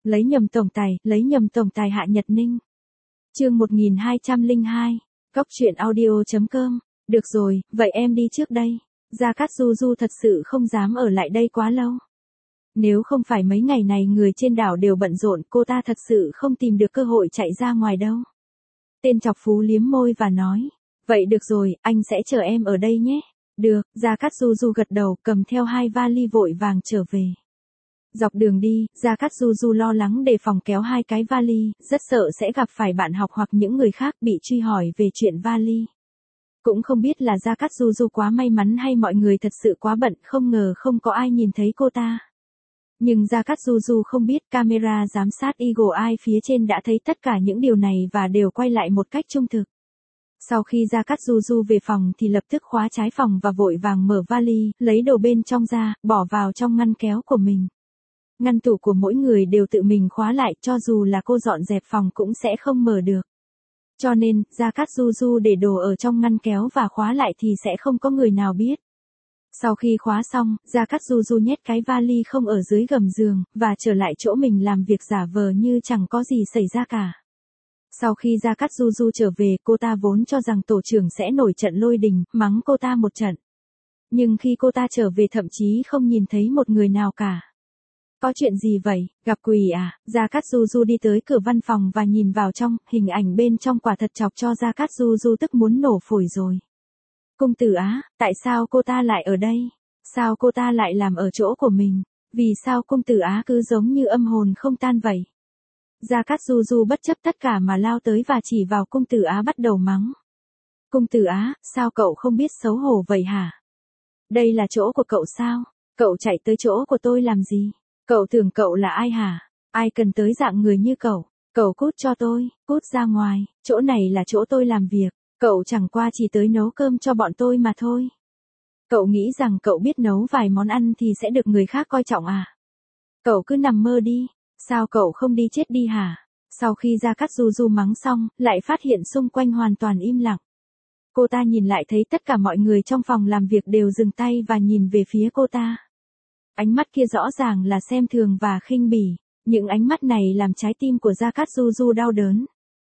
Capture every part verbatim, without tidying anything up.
Lấy nhầm tổng tài, lấy nhầm tổng tài Hạ Nhật Ninh. Chương một nghìn hai trăm lẻ hai, Cóc truyện audio chấm com. Được rồi, vậy em đi trước đây. Gia Cát Du Du thật sự không dám ở lại đây quá lâu. Nếu không phải mấy ngày này người trên đảo đều bận rộn, cô ta thật sự không tìm được cơ hội chạy ra ngoài đâu. Tên chọc phú liếm môi và nói, vậy được rồi, anh sẽ chờ em ở đây nhé. Được, Gia Cát Du Du gật đầu, cầm theo hai vali vội vàng trở về. Dọc đường đi, Gia Cát Du Du lo lắng đề phòng kéo hai cái vali, rất sợ sẽ gặp phải bạn học hoặc những người khác bị truy hỏi về chuyện vali. Cũng không biết là Gia Cát Du Du quá may mắn hay mọi người thật sự quá bận, không ngờ không có ai nhìn thấy cô ta. Nhưng Gia Cát Du Du không biết camera giám sát Eagle Eye phía trên đã thấy tất cả những điều này và đều quay lại một cách trung thực. Sau khi Gia Cát Du Du về phòng thì lập tức khóa trái phòng và vội vàng mở vali, lấy đồ bên trong ra, bỏ vào trong ngăn kéo của mình. Ngăn tủ của mỗi người đều tự mình khóa lại, cho dù là cô dọn dẹp phòng cũng sẽ không mở được. Cho nên, Gia Cát Du Du để đồ ở trong ngăn kéo và khóa lại thì sẽ không có người nào biết. Sau khi khóa xong, Gia Cát Du Du nhét cái vali không ở dưới gầm giường, và trở lại chỗ mình làm việc giả vờ như chẳng có gì xảy ra cả. Sau khi Gia Cát Du Du trở về, cô ta vốn cho rằng tổ trưởng sẽ nổi trận lôi đình, mắng cô ta một trận. Nhưng khi cô ta trở về thậm chí không nhìn thấy một người nào cả. Có chuyện gì vậy, gặp quỷ à? Gia Cát Du Du đi tới cửa văn phòng và nhìn vào trong, hình ảnh bên trong quả thật chọc cho Gia Cát Du Du tức muốn nổ phổi rồi. Cung Tử Á, tại sao cô ta lại ở đây? Sao cô ta lại làm ở chỗ của mình? Vì sao Cung Tử Á cứ giống như âm hồn không tan vậy? Gia Cát Du Du bất chấp tất cả mà lao tới và chỉ vào Cung Tử Á bắt đầu mắng. Cung Tử Á, sao cậu không biết xấu hổ vậy hả? Đây là chỗ của cậu sao? Cậu chạy tới chỗ của tôi làm gì? Cậu tưởng cậu là ai hả? Ai cần tới dạng người như cậu? Cậu cút cho tôi, cút ra ngoài, chỗ này là chỗ tôi làm việc. Cậu chẳng qua chỉ tới nấu cơm cho bọn tôi mà thôi. Cậu nghĩ rằng cậu biết nấu vài món ăn thì sẽ được người khác coi trọng à? Cậu cứ nằm mơ đi, sao cậu không đi chết đi hả? Sau khi Gia Cát Du Du mắng xong, lại phát hiện xung quanh hoàn toàn im lặng. Cô ta nhìn lại thấy tất cả mọi người trong phòng làm việc đều dừng tay và nhìn về phía cô ta. Ánh mắt kia rõ ràng là xem thường và khinh bỉ, những ánh mắt này làm trái tim của Gia Cát Du Du đau đớn.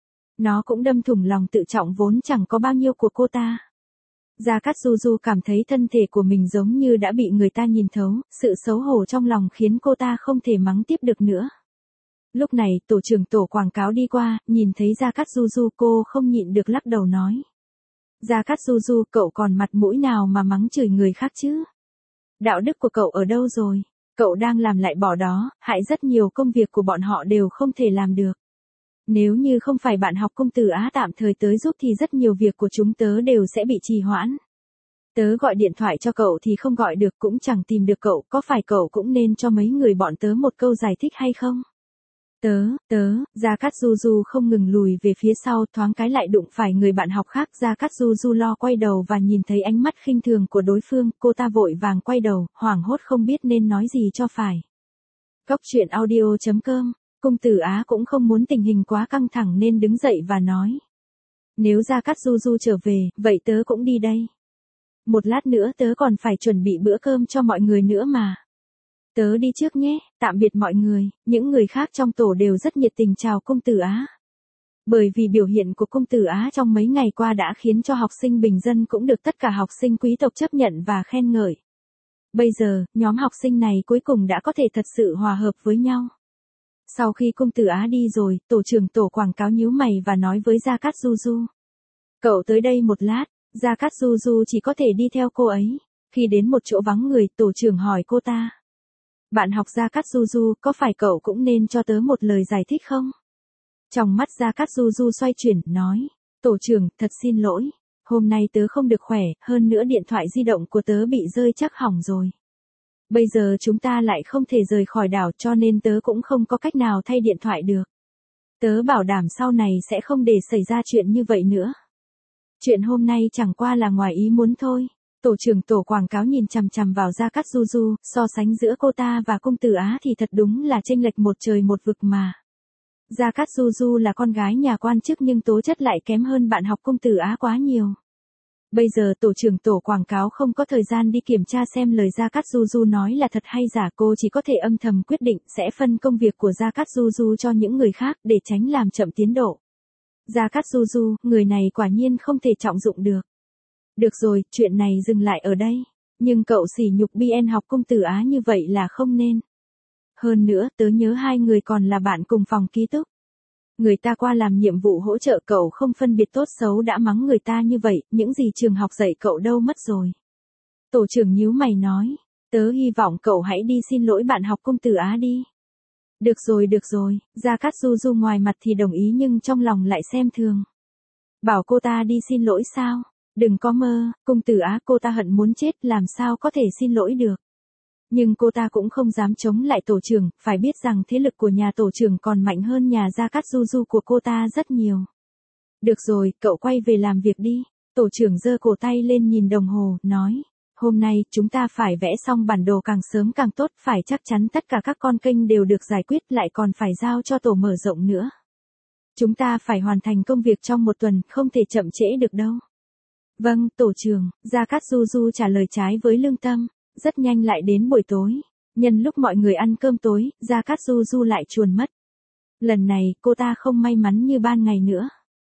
Nó cũng đâm thủng lòng tự trọng vốn chẳng có bao nhiêu của cô ta. Gia Cát Du Du cảm thấy thân thể của mình giống như đã bị người ta nhìn thấu, sự xấu hổ trong lòng khiến cô ta không thể mắng tiếp được nữa. Lúc này, tổ trưởng tổ quảng cáo đi qua, nhìn thấy Gia Cát Du Du, cô không nhịn được lắc đầu nói. Gia Cát Du Du, cậu còn mặt mũi nào mà mắng chửi người khác chứ? Đạo đức của cậu ở đâu rồi? Cậu đang làm lại bỏ đó, hại rất nhiều công việc của bọn họ đều không thể làm được. Nếu như không phải bạn học Cung Tử Á tạm thời tới giúp thì rất nhiều việc của chúng tớ đều sẽ bị trì hoãn. Tớ gọi điện thoại cho cậu thì không gọi được, cũng chẳng tìm được cậu, có phải cậu cũng nên cho mấy người bọn tớ một câu giải thích hay không? Tớ, tớ, Gia Cát Du Du không ngừng lùi về phía sau, thoáng cái lại đụng phải người bạn học khác. Gia Cát Du Du lo quay đầu và nhìn thấy ánh mắt khinh thường của đối phương, cô ta vội vàng quay đầu, hoảng hốt không biết nên nói gì cho phải. Cóc truyện audio chấm com. Cung Tử Á cũng không muốn tình hình quá căng thẳng nên đứng dậy và nói. Nếu Gia Cát Du Du trở về, vậy tớ cũng đi đây. Một lát nữa tớ còn phải chuẩn bị bữa cơm cho mọi người nữa mà. Tớ đi trước nhé, tạm biệt mọi người. Những người khác trong tổ đều rất nhiệt tình chào Cung Tử Á. Bởi vì biểu hiện của Cung Tử Á trong mấy ngày qua đã khiến cho học sinh bình dân cũng được tất cả học sinh quý tộc chấp nhận và khen ngợi. Bây giờ, nhóm học sinh này cuối cùng đã có thể thật sự hòa hợp với nhau. Sau khi Cung Tử Á đi rồi, tổ trưởng tổ quảng cáo nhíu mày và nói với Gia Cát Du Du. Cậu tới đây một lát. Gia Cát Du Du chỉ có thể đi theo cô ấy. Khi đến một chỗ vắng người, tổ trưởng hỏi cô ta. Bạn học Gia Cát Du Du, có phải cậu cũng nên cho tớ một lời giải thích không? Trong mắt Gia Cát Du Du xoay chuyển, nói. Tổ trưởng, thật xin lỗi. Hôm nay tớ không được khỏe, hơn nữa điện thoại di động của tớ bị rơi chắc hỏng rồi. Bây giờ chúng ta lại không thể rời khỏi đảo cho nên tớ cũng không có cách nào thay điện thoại được. Tớ bảo đảm sau này sẽ không để xảy ra chuyện như vậy nữa. Chuyện hôm nay chẳng qua là ngoài ý muốn thôi. Tổ trưởng tổ quảng cáo nhìn chằm chằm vào Gia Cát Du Du, so sánh giữa cô ta và Cung Tử Á thì thật đúng là chênh lệch một trời một vực mà. Gia Cát Du Du là con gái nhà quan chức nhưng tố chất lại kém hơn bạn học Cung Tử Á quá nhiều. Bây giờ tổ trưởng tổ quảng cáo không có thời gian đi kiểm tra xem lời Gia Cát Du Du nói là thật hay giả, cô chỉ có thể âm thầm quyết định sẽ phân công việc của Gia Cát Du Du cho những người khác để tránh làm chậm tiến độ. Gia Cát Du Du, người này quả nhiên không thể trọng dụng được. Được rồi, chuyện này dừng lại ở đây. Nhưng cậu sỉ nhục bê en học cung Tử Á như vậy là không nên. Hơn nữa, tớ nhớ hai người còn là bạn cùng phòng ký túc. Người ta qua làm nhiệm vụ hỗ trợ cậu không phân biệt tốt xấu đã mắng người ta như vậy, những gì trường học dạy cậu đâu mất rồi. Tổ trưởng nhíu mày nói, tớ hy vọng cậu hãy đi xin lỗi bạn học cung Tử Á đi. Được rồi được rồi, Gia Cát Du Du ngoài mặt thì đồng ý nhưng trong lòng lại xem thường. Bảo cô ta đi xin lỗi sao? Đừng có mơ, cung Tử Á cô ta hận muốn chết làm sao có thể xin lỗi được. Nhưng cô ta cũng không dám chống lại tổ trưởng, phải biết rằng thế lực của nhà tổ trưởng còn mạnh hơn nhà Gia Cát Du Du của cô ta rất nhiều. Được rồi, cậu quay về làm việc đi. Tổ trưởng giơ cổ tay lên nhìn đồng hồ, nói. Hôm nay, chúng ta phải vẽ xong bản đồ càng sớm càng tốt, phải chắc chắn tất cả các con kênh đều được giải quyết lại còn phải giao cho tổ mở rộng nữa. Chúng ta phải hoàn thành công việc trong một tuần, không thể chậm trễ được đâu. Vâng, tổ trưởng, Gia Cát Du Du trả lời trái với lương tâm. Rất nhanh lại đến buổi tối. Nhân lúc mọi người ăn cơm tối, Gia Cát Du Du lại chuồn mất. Lần này, cô ta không may mắn như ban ngày nữa.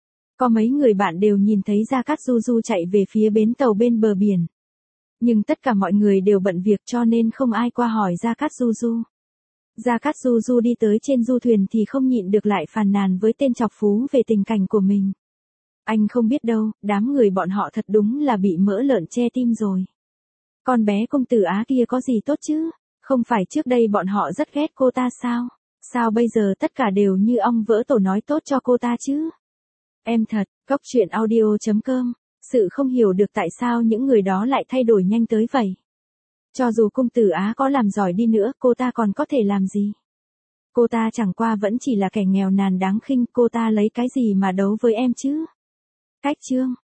Có mấy người bạn đều nhìn thấy Gia Cát Du Du chạy về phía bến tàu bên bờ biển. Nhưng tất cả mọi người đều bận việc cho nên không ai qua hỏi Gia Cát Du Du. Gia Cát Du Du đi tới trên du thuyền thì không nhịn được lại phàn nàn với tên chọc phú về tình cảnh của mình. Anh không biết đâu, đám người bọn họ thật đúng là bị mỡ lợn che tim rồi. Con bé công tử Á kia có gì tốt chứ? Không phải trước đây bọn họ rất ghét cô ta sao? Sao bây giờ tất cả đều như ong vỡ tổ nói tốt cho cô ta chứ? Em thật, Cốc Truyện Audio chấm com. Sự không hiểu được tại sao những người đó lại thay đổi nhanh tới vậy. Cho dù công tử Á có làm giỏi đi nữa, cô ta còn có thể làm gì? Cô ta chẳng qua vẫn chỉ là kẻ nghèo nàn đáng khinh, cô ta lấy cái gì mà đấu với em chứ? Cách chương